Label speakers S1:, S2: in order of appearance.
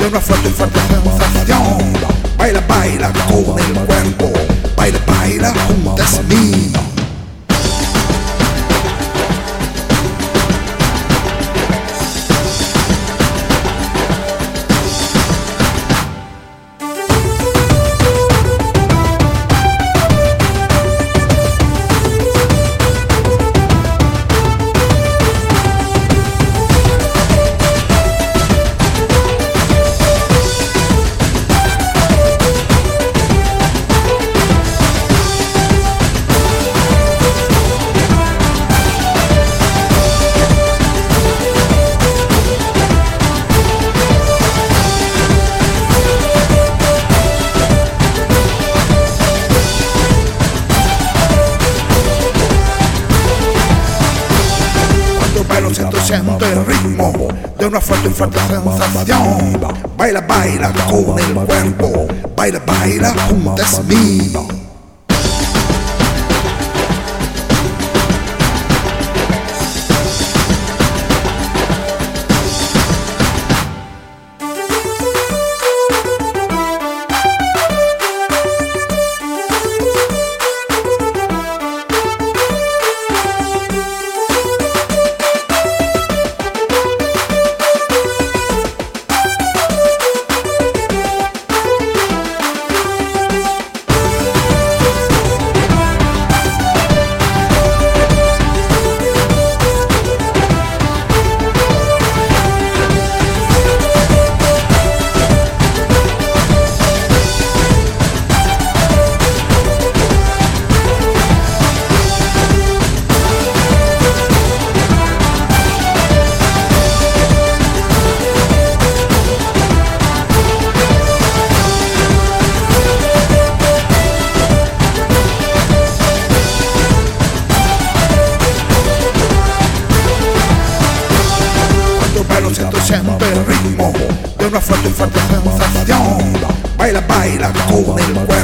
S1: una fuerte y fuerte sensación. Baila, baila con el cuerpo, baila, baila junto a mí. Siento el ritmo de una fuerte y fuerte sensación. Baila, baila con el cuerpo, baila, baila junto a mí. Siento el ritmo de una fuerte y fuerte sensación. Baila, baila con el cuerpo.